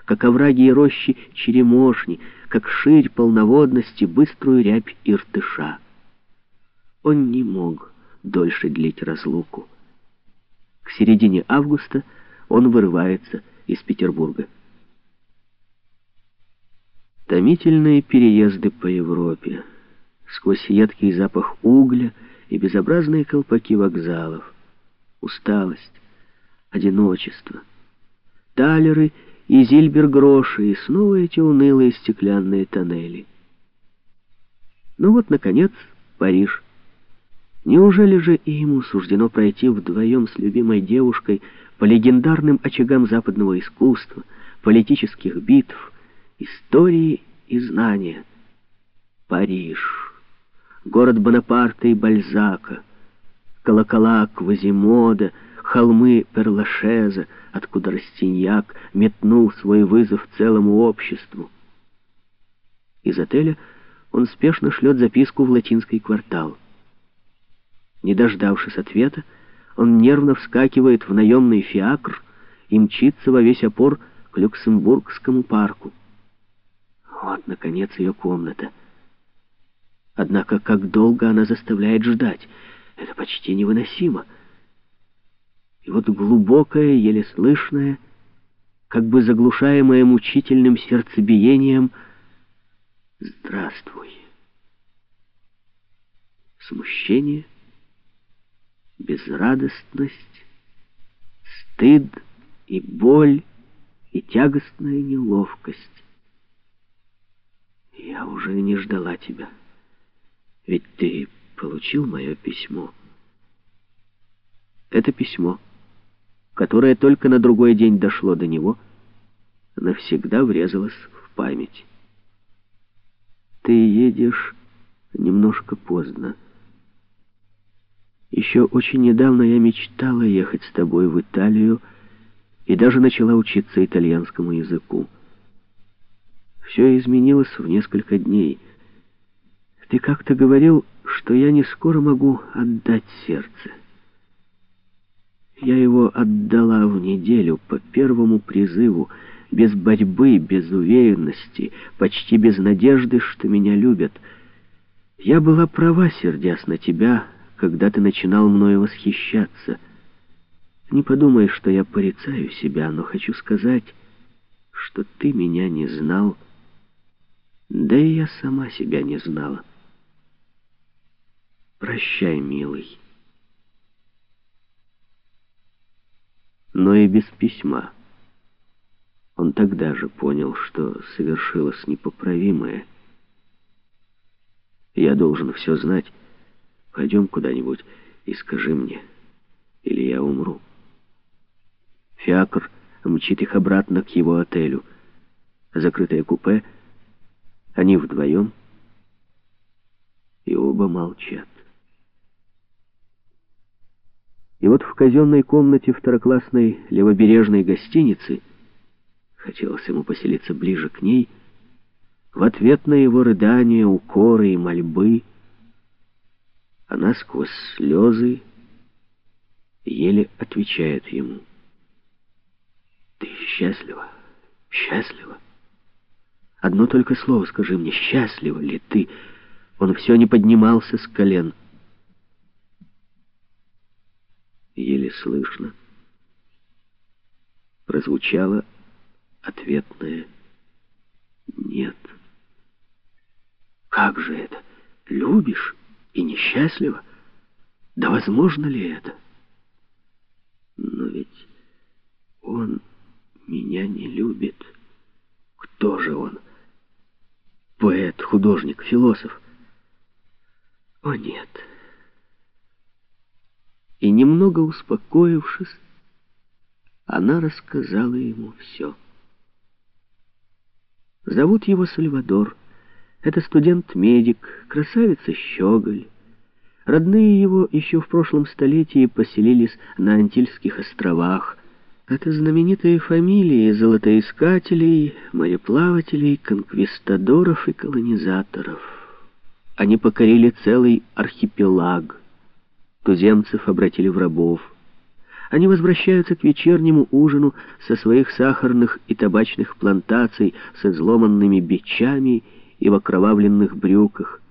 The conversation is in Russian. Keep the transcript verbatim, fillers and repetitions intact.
как овраги и рощи черемошни, как ширь полноводности, быструю рябь Иртыша. Он не мог дольше длить разлуку. К середине августа он вырывается из Петербурга. Томительные переезды по Европе, сквозь едкий запах угля и безобразные колпаки вокзалов, усталость, одиночество, талеры и зильбер-гроши, и снова эти унылые стеклянные тоннели. Ну вот, наконец, Париж. Неужели же и ему суждено пройти вдвоем с любимой девушкой по легендарным очагам западного искусства, политических битв, истории и знания? Париж, город Бонапарта и Бальзака, колокола Квазимода, холмы Перлашеза, откуда Растиньяк метнул свой вызов целому обществу. Из отеля он спешно шлет записку в латинский квартал. Не дождавшись ответа, он нервно вскакивает в наемный фиакр и мчится во весь опор к Люксембургскому парку. Вот, наконец, ее комната. Однако, как долго она заставляет ждать? Это почти невыносимо. И вот глубокое, еле слышное, как бы заглушаемое мучительным сердцебиением «Здравствуй». Смущение, безрадостность, стыд и боль, и тягостная неловкость. Я уже не ждала тебя. Ведь ты получил мое письмо. Это письмо, которое только на другой день дошло до него, навсегда врезалось в память. Ты едешь немножко поздно. Еще очень недавно я мечтала ехать с тобой в Италию и даже начала учиться итальянскому языку. Все изменилось в несколько дней. Ты как-то говорил, что я не скоро могу отдать сердце. Я его отдала в неделю по первому призыву, без борьбы, без уверенности, почти без надежды, что меня любят. Я была права, сердясь на тебя, когда ты начинал мною восхищаться. Не подумай, что я порицаю себя, но хочу сказать, что ты меня не знал, да и я сама себя не знала. Прощай, милый. Но и без письма. Он тогда же понял, что совершилось непоправимое. Я должен все знать. Пойдем куда-нибудь и скажи мне, или я умру. Фиакр мчит их обратно к его отелю. Закрытое купе, они вдвоем, и оба молчат. И вот в казенной комнате второклассной левобережной гостиницы, хотелось ему поселиться ближе к ней, в ответ на его рыдания, укоры и мольбы, она сквозь слезы еле отвечает ему: «Ты счастлива? Счастлива? Одно только слово скажи мне, счастлива ли ты?» Он все не поднимался с колен. Еле слышно прозвучало ответное «нет». Как же это? Любишь и несчастлива? Да возможно ли это? Но ведь он меня не любит. Кто же он? Поэт, художник, философ? О, нет. И немного успокоившись, она рассказала ему все. Зовут его Сальвадор. Это студент-медик, красавица-щеголь. Родные его еще в прошлом столетии поселились на Антильских островах. Это знаменитые фамилии золотоискателей, мореплавателей, конквистадоров и колонизаторов. Они покорили целый архипелаг. Туземцев обратили в рабов. Они возвращаются к вечернему ужину со своих сахарных и табачных плантаций с изломанными бичами и в окровавленных брюках.